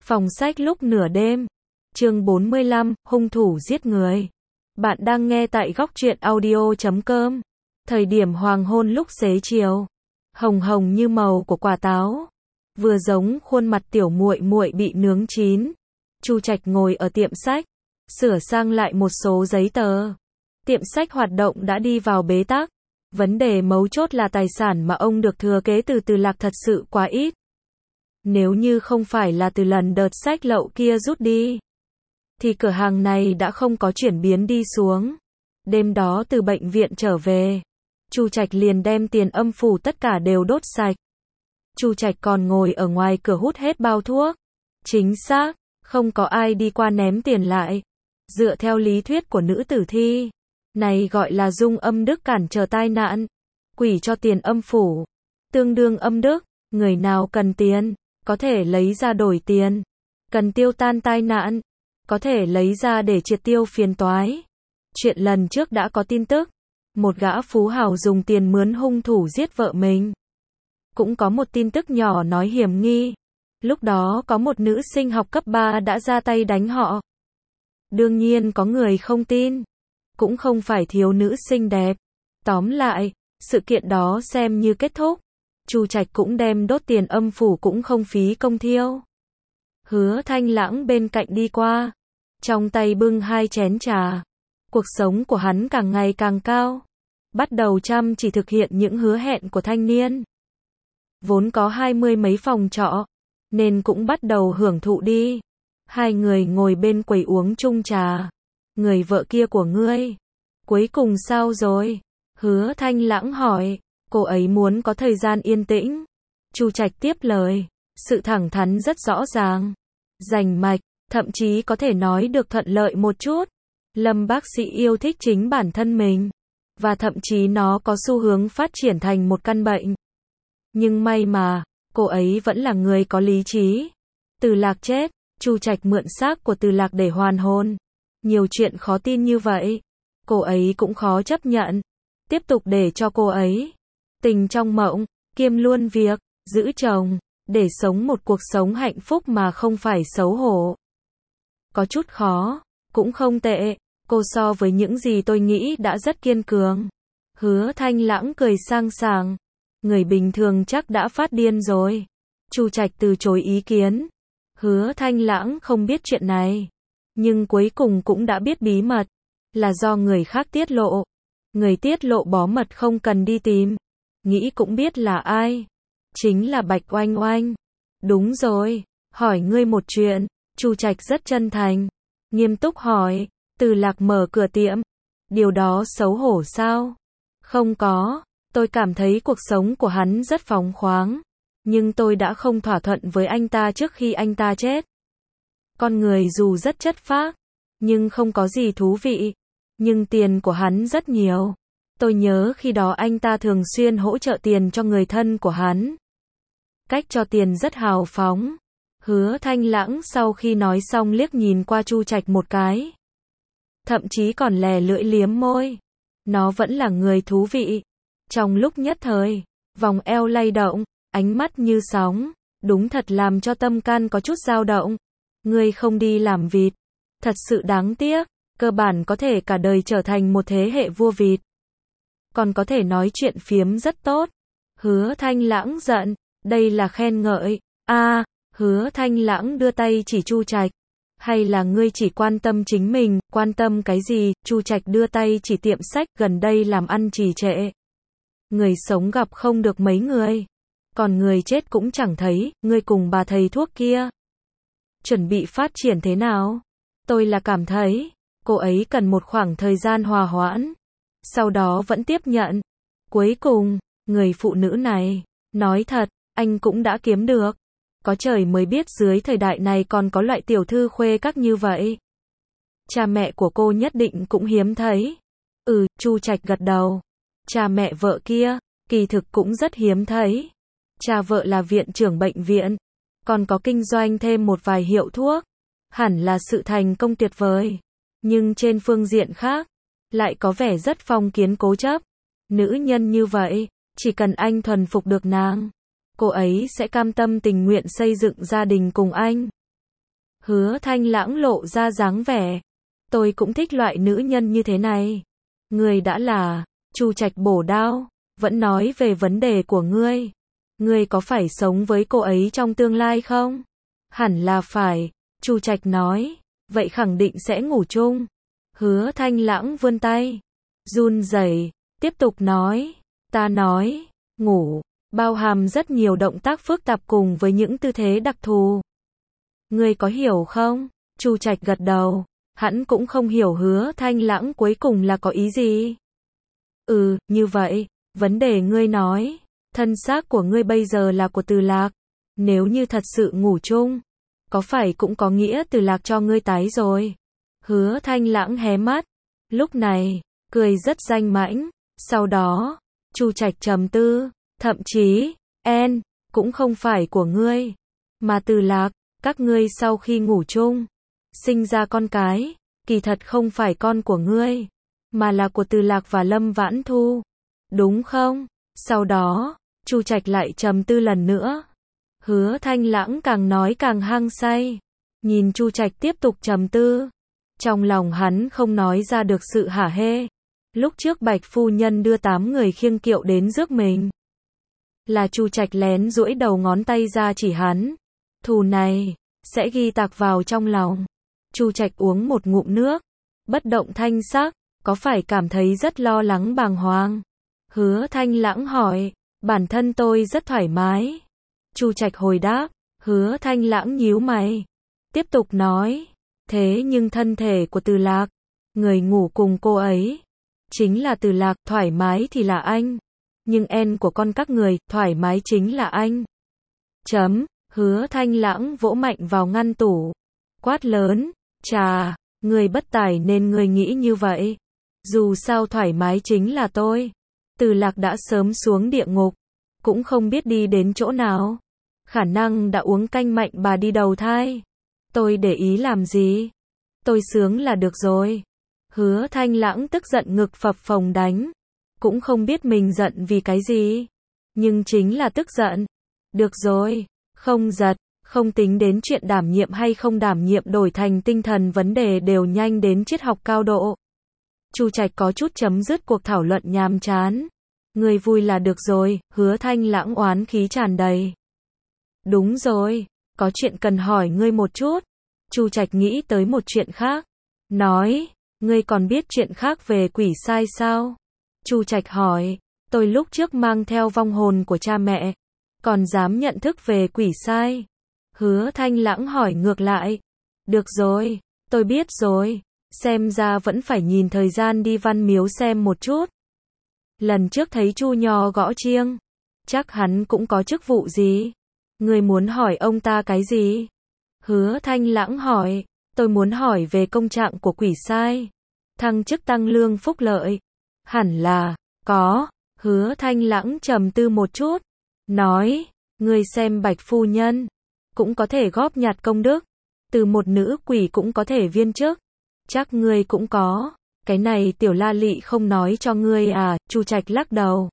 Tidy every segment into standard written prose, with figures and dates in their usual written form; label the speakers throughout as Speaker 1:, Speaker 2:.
Speaker 1: Phòng sách lúc nửa đêm. Chương 45, hung thủ giết người. Bạn đang nghe tại góc truyện audio.com. Thời điểm hoàng hôn lúc xế chiều, hồng hồng như màu của quả táo, vừa giống khuôn mặt tiểu muội muội bị nướng chín. Chu Trạch ngồi ở tiệm sách, sửa sang lại một số giấy tờ. Tiệm sách hoạt động đã đi vào bế tắc. Vấn đề mấu chốt là tài sản mà ông được thừa kế từ Từ Lạc thật sự quá ít. Nếu như không phải là từ lần đợt sách lậu kia rút đi, thì cửa hàng này đã không có chuyển biến đi xuống. Đêm đó từ bệnh viện trở về, Chu Trạch liền đem tiền âm phủ tất cả đều đốt sạch. Chu Trạch còn ngồi ở ngoài cửa hút hết bao thuốc. Chính xác, không có ai đi qua ném tiền lại. Dựa theo lý thuyết của nữ tử thi, này gọi là dung âm đức cản trở tai nạn. Quỷ cho tiền âm phủ, tương đương âm đức. Người nào cần tiền, có thể lấy ra đổi tiền. Cần tiêu tan tai nạn, có thể lấy ra để triệt tiêu phiền toái. Chuyện lần trước đã có tin tức. Một gã phú hào dùng tiền mướn hung thủ giết vợ mình. Cũng có một tin tức nhỏ nói hiểm nghi. Lúc đó có một nữ sinh học cấp 3 đã ra tay đánh họ. Đương nhiên có người không tin. Cũng không phải thiếu nữ xinh đẹp. Tóm lại, sự kiện đó xem như kết thúc. Chu Trạch cũng đem đốt tiền âm phủ cũng không phí công thiêu. Hứa Thanh Lãng bên cạnh đi qua, trong tay bưng 2 chén trà. Cuộc sống của hắn càng ngày càng cao, bắt đầu chăm chỉ thực hiện những hứa hẹn của thanh niên. Vốn có 20 mấy phòng trọ, nên cũng bắt đầu hưởng thụ đi. Hai người ngồi bên quầy uống chung trà. Người vợ kia của ngươi, cuối cùng sao rồi? Hứa Thanh Lãng hỏi. Cô ấy muốn có thời gian yên tĩnh. Chu Trạch tiếp lời. Sự thẳng thắn rất rõ ràng, rành mạch, thậm chí có thể nói được thuận lợi một chút. Lâm bác sĩ yêu thích chính bản thân mình, và thậm chí nó có xu hướng phát triển thành một căn bệnh. Nhưng may mà, cô ấy vẫn là người có lý trí. Từ Lạc chết, Chu Trạch mượn xác của Từ Lạc để hoàn hồn. Nhiều chuyện khó tin như vậy, cô ấy cũng khó chấp nhận. Tiếp tục để cho cô ấy tình trong mộng, kiêm luôn việc giữ chồng, để sống một cuộc sống hạnh phúc mà không phải xấu hổ. Có chút khó, cũng không tệ. Cô so với những gì tôi nghĩ đã rất kiên cường. Hứa Thanh Lãng cười sang sảng. Người bình thường chắc đã phát điên rồi. Chu Trạch từ chối ý kiến. Hứa Thanh Lãng không biết chuyện này, nhưng cuối cùng cũng đã biết bí mật, là do người khác tiết lộ. Người tiết lộ bó mật không cần đi tìm, nghĩ cũng biết là ai. Chính là Bạch Oanh Oanh. Đúng rồi, hỏi ngươi một chuyện. Chu Trạch rất chân thành, nghiêm túc hỏi. Từ Lạc mở cửa tiệm, điều đó xấu hổ sao? Không có, tôi cảm thấy cuộc sống của hắn rất phóng khoáng, nhưng tôi đã không thỏa thuận với anh ta trước khi anh ta chết. Con người dù rất chất phác, nhưng không có gì thú vị. Nhưng tiền của hắn rất nhiều. Tôi nhớ khi đó anh ta thường xuyên hỗ trợ tiền cho người thân của hắn. Cách cho tiền rất hào phóng. Hứa Thanh Lãng sau khi nói xong liếc nhìn qua Chu Trạch một cái. Thậm chí còn lè lưỡi liếm môi. Nó vẫn là người thú vị. Trong lúc nhất thời, vòng eo lay động, ánh mắt như sóng, đúng thật làm cho tâm can có chút dao động. Ngươi không đi làm vịt, thật sự đáng tiếc. Cơ bản có thể cả đời trở thành một thế hệ vua vịt. Còn có thể nói chuyện phiếm rất tốt. Hứa Thanh Lãng giận. Đây là khen ngợi. Hứa Thanh Lãng đưa tay chỉ Chu Trạch. Hay là ngươi chỉ quan tâm chính mình, quan tâm cái gì? Chu Trạch đưa tay chỉ tiệm sách gần đây làm ăn trì trệ. Người sống gặp không được mấy người. Còn người chết cũng chẳng thấy. Ngươi cùng bà thầy thuốc kia chuẩn bị phát triển thế nào? Tôi là cảm thấy cô ấy cần một khoảng thời gian hòa hoãn, sau đó vẫn tiếp nhận. Cuối cùng, người phụ nữ này, nói thật, anh cũng đã kiếm được. Có trời mới biết dưới thời đại này còn có loại tiểu thư khuê các như vậy. Cha mẹ của cô nhất định cũng hiếm thấy. Chu Trạch gật đầu. Cha mẹ vợ kia, kỳ thực cũng rất hiếm thấy. Cha vợ là viện trưởng bệnh viện, còn có kinh doanh thêm một vài hiệu thuốc. Hẳn là sự thành công tuyệt vời. Nhưng trên phương diện khác, lại có vẻ rất phong kiến cố chấp. Nữ nhân như vậy, chỉ cần anh thuần phục được nàng, cô ấy sẽ cam tâm tình nguyện xây dựng gia đình cùng anh. Hứa Thanh Lãng lộ ra dáng vẻ. Tôi cũng thích loại nữ nhân như thế này. Ngươi đã là, Chu Trạch bổ đao, vẫn nói về vấn đề của ngươi. Ngươi có phải sống với cô ấy trong tương lai không? Hẳn là phải, Chu Trạch nói. Vậy khẳng định sẽ ngủ chung. Hứa Thanh Lãng vươn tay, run rẩy, tiếp tục nói. Ta nói, ngủ, bao hàm rất nhiều động tác phức tạp cùng với những tư thế đặc thù. Ngươi có hiểu không? Chu Trạch gật đầu. Hắn cũng không hiểu Hứa Thanh Lãng cuối cùng là có ý gì. Như vậy, vấn đề ngươi nói, thân xác của ngươi bây giờ là của Từ Lạc. Nếu như thật sự ngủ chung, có phải cũng có nghĩa Từ Lạc cho ngươi tái rồi? Hứa Thanh Lãng hé mắt, lúc này, cười rất danh mãnh. Sau đó, Chu Trạch trầm tư, thậm chí, cũng không phải của ngươi, mà Từ Lạc, các ngươi sau khi ngủ chung, sinh ra con cái, kỳ thật không phải con của ngươi, mà là của Từ Lạc và Lâm Vãn Thu, đúng không? Sau đó, Chu Trạch lại trầm tư lần nữa. Hứa Thanh Lãng càng nói càng hăng say, nhìn Chu Trạch tiếp tục trầm tư, trong lòng hắn không nói ra được sự hả hê. Lúc trước Bạch phu nhân đưa 8 người khiêng kiệu đến rước mình, là Chu Trạch lén duỗi đầu ngón tay ra chỉ hắn. Thù này sẽ ghi tạc vào trong lòng. Chu Trạch uống một ngụm nước, bất động thanh sắc, có phải cảm thấy rất lo lắng bàng hoàng? Hứa Thanh Lãng hỏi, bản thân tôi rất thoải mái. Chu Trạch hồi đáp. Hứa Thanh Lãng nhíu mày, tiếp tục nói, thế nhưng thân thể của Từ Lạc, người ngủ cùng cô ấy, chính là Từ Lạc, thoải mái thì là anh. Nhưng của con các người, thoải mái chính là anh. Hứa Thanh Lãng vỗ mạnh vào ngăn tủ, quát lớn, chà, người bất tài nên người nghĩ như vậy. Dù sao thoải mái chính là tôi. Từ Lạc đã sớm xuống địa ngục, cũng không biết đi đến chỗ nào. Khả năng đã uống canh mạnh bà đi đầu thai. Tôi để ý làm gì? Tôi sướng là được rồi. Hứa Thanh Lãng tức giận ngực phập phồng đánh. Cũng không biết mình giận vì cái gì. Nhưng chính là tức giận. Được rồi, không giật, không tính đến chuyện đảm nhiệm hay không đảm nhiệm đổi thành tinh thần vấn đề đều nhanh đến triết học cao độ. Chu Trạch có chút chấm dứt cuộc thảo luận nhàm chán. Người vui là được rồi, Hứa Thanh Lãng oán khí tràn đầy. Đúng rồi, có chuyện cần hỏi ngươi một chút. Chu Trạch nghĩ tới một chuyện khác. Nói, ngươi còn biết chuyện khác về quỷ sai sao? Chu Trạch hỏi, tôi lúc trước mang theo vong hồn của cha mẹ, còn dám nhận thức về quỷ sai. Hứa Thanh Lãng hỏi ngược lại. Được rồi, tôi biết rồi. Xem ra vẫn phải nhìn thời gian đi Văn Miếu xem một chút. Lần trước thấy Chu Nho gõ chiêng, chắc hắn cũng có chức vụ gì? Ngươi muốn hỏi ông ta cái gì? Hứa Thanh Lãng hỏi, tôi muốn hỏi về công trạng của quỷ sai. Thăng chức tăng lương phúc lợi. Hẳn là, có. Hứa Thanh Lãng trầm tư một chút. Nói, ngươi xem Bạch phu nhân, cũng có thể góp nhặt công đức. Từ một nữ quỷ cũng có thể viên chức. Chắc ngươi cũng có. Cái này Tiểu La Lị không nói cho ngươi à? Chu Trạch lắc đầu.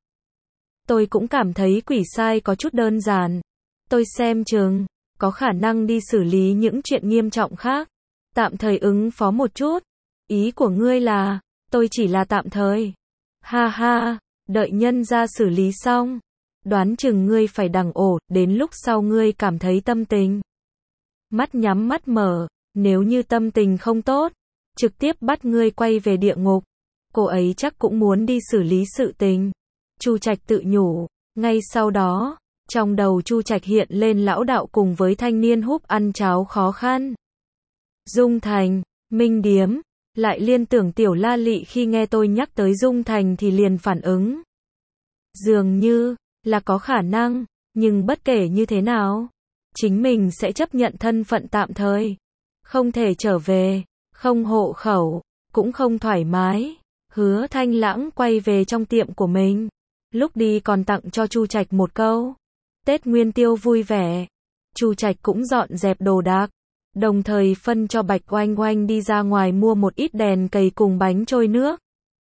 Speaker 1: Tôi cũng cảm thấy quỷ sai có chút đơn giản. Tôi xem chừng có khả năng đi xử lý những chuyện nghiêm trọng khác. Tạm thời ứng phó một chút. Ý của ngươi là, tôi chỉ là tạm thời. Ha ha, đợi nhân ra xử lý xong. Đoán chừng ngươi phải đằng ổ, đến lúc sau ngươi cảm thấy tâm tình. Mắt nhắm mắt mở, nếu như tâm tình không tốt, trực tiếp bắt ngươi quay về địa ngục. Cô ấy chắc cũng muốn đi xử lý sự tình. Chu Trạch tự nhủ. Ngay sau đó, trong đầu Chu Trạch hiện lên lão đạo cùng với thanh niên húp ăn cháo khó khăn. Dung Thành, Minh Điếm, lại liên tưởng Tiểu La Lị khi nghe tôi nhắc tới Dung Thành thì liền phản ứng. Dường như là có khả năng, nhưng bất kể như thế nào, chính mình sẽ chấp nhận thân phận tạm thời. Không thể trở về, không hộ khẩu, cũng không thoải mái. Hứa Thanh Lãng quay về trong tiệm của mình. Lúc đi còn tặng cho Chu Trạch một câu. Tết Nguyên Tiêu vui vẻ. Chu Trạch cũng dọn dẹp đồ đạc. Đồng thời phân cho Bạch Oanh Oanh đi ra ngoài mua một ít đèn cầy cùng bánh trôi nước.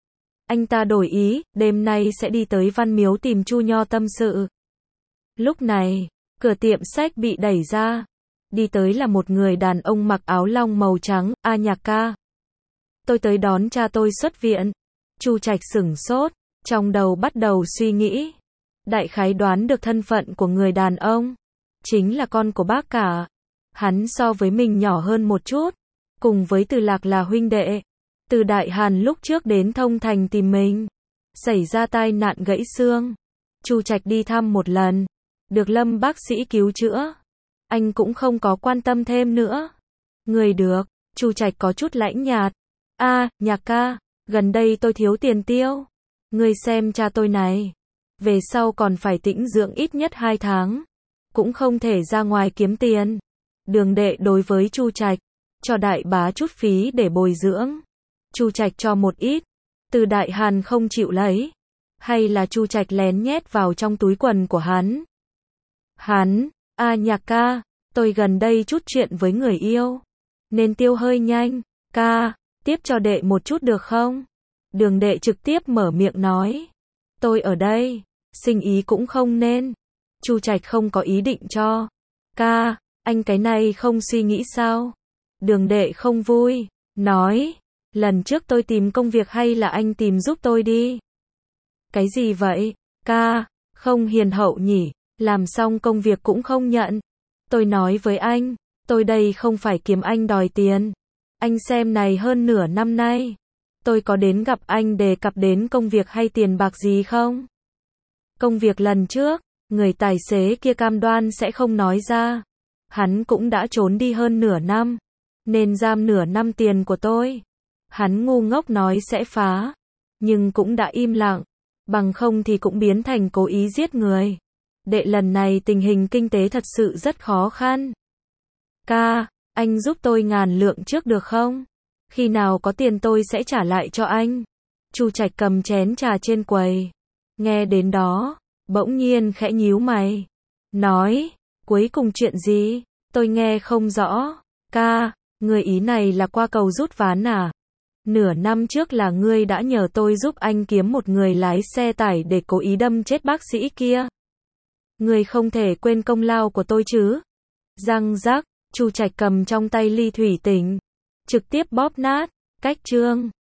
Speaker 1: Anh ta đổi ý, đêm nay sẽ đi tới Văn Miếu tìm Chu Nho tâm sự. Lúc này, cửa tiệm sách bị đẩy ra. Đi tới là một người đàn ông mặc áo long màu trắng, "A Nhạc ca, tôi tới đón cha tôi xuất viện." Chu Trạch sửng sốt, trong đầu bắt đầu suy nghĩ. Đại khái đoán được thân phận của người đàn ông. Chính là con của bác cả. Hắn so với mình nhỏ hơn một chút. Cùng với Từ Lạc là huynh đệ. Từ Đại Hàn lúc trước đến Thông Thành tìm mình. Xảy ra tai nạn gãy xương. Chu Trạch đi thăm một lần. Được Lâm bác sĩ cứu chữa. Anh cũng không có quan tâm thêm nữa. Người được. Chu Trạch có chút lãnh nhạt. "A, Nhạc ca, gần đây tôi thiếu tiền tiêu. Ngươi xem cha tôi này. Về sau còn phải tĩnh dưỡng ít nhất 2 tháng. Cũng không thể ra ngoài kiếm tiền." Đường đệ đối với Chu Trạch, cho đại bá chút phí để bồi dưỡng. Chu Trạch cho một ít. Từ Đại Hàn không chịu lấy. Hay là Chu Trạch lén nhét vào trong túi quần của hắn. "A Nhạc ca, tôi gần đây chút chuyện với người yêu. Nên tiêu hơi nhanh. Ca, tiếp cho đệ một chút được không?" Đường đệ trực tiếp mở miệng nói. "Tôi ở đây, sinh ý cũng không nên." Chu Trạch không có ý định cho. "Ca, anh cái này không suy nghĩ sao?" Đường đệ không vui, nói. "Lần trước tôi tìm công việc hay là anh tìm giúp tôi đi." "Cái gì vậy? Ca, không hiền hậu nhỉ, làm xong công việc cũng không nhận." "Tôi nói với anh, tôi đây không phải kiếm anh đòi tiền. Anh xem này hơn nửa năm nay. Tôi có đến gặp anh đề cập đến công việc hay tiền bạc gì không? Công việc lần trước, người tài xế kia cam đoan sẽ không nói ra. Hắn cũng đã trốn đi hơn nửa năm, nên giam nửa năm tiền của tôi. Hắn ngu ngốc nói sẽ phá, nhưng cũng đã im lặng, bằng không thì cũng biến thành cố ý giết người. Đệ lần này tình hình kinh tế thật sự rất khó khăn. Ca, anh giúp tôi 1000 lượng trước được không? Khi nào có tiền tôi sẽ trả lại cho anh." Chu Trạch cầm chén trà trên quầy. Nghe đến đó, bỗng nhiên khẽ nhíu mày. Nói, "Cuối cùng chuyện gì? Tôi nghe không rõ." "Ca, người ý này là qua cầu rút ván à? Nửa năm trước là ngươi đã nhờ tôi giúp anh kiếm một người lái xe tải để cố ý đâm chết bác sĩ kia. Ngươi không thể quên công lao của tôi chứ?" Răng rắc, Chu Trạch cầm trong tay ly thủy tinh, trực tiếp bóp nát. Cách chương